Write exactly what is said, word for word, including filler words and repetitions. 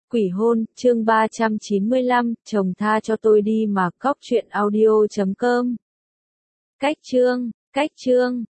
Quỷ hôn, chương ba trăm chín mươi lăm, chồng tha cho tôi đi mà. Cóc truyện audio chấm com. Cách chương, cách chương.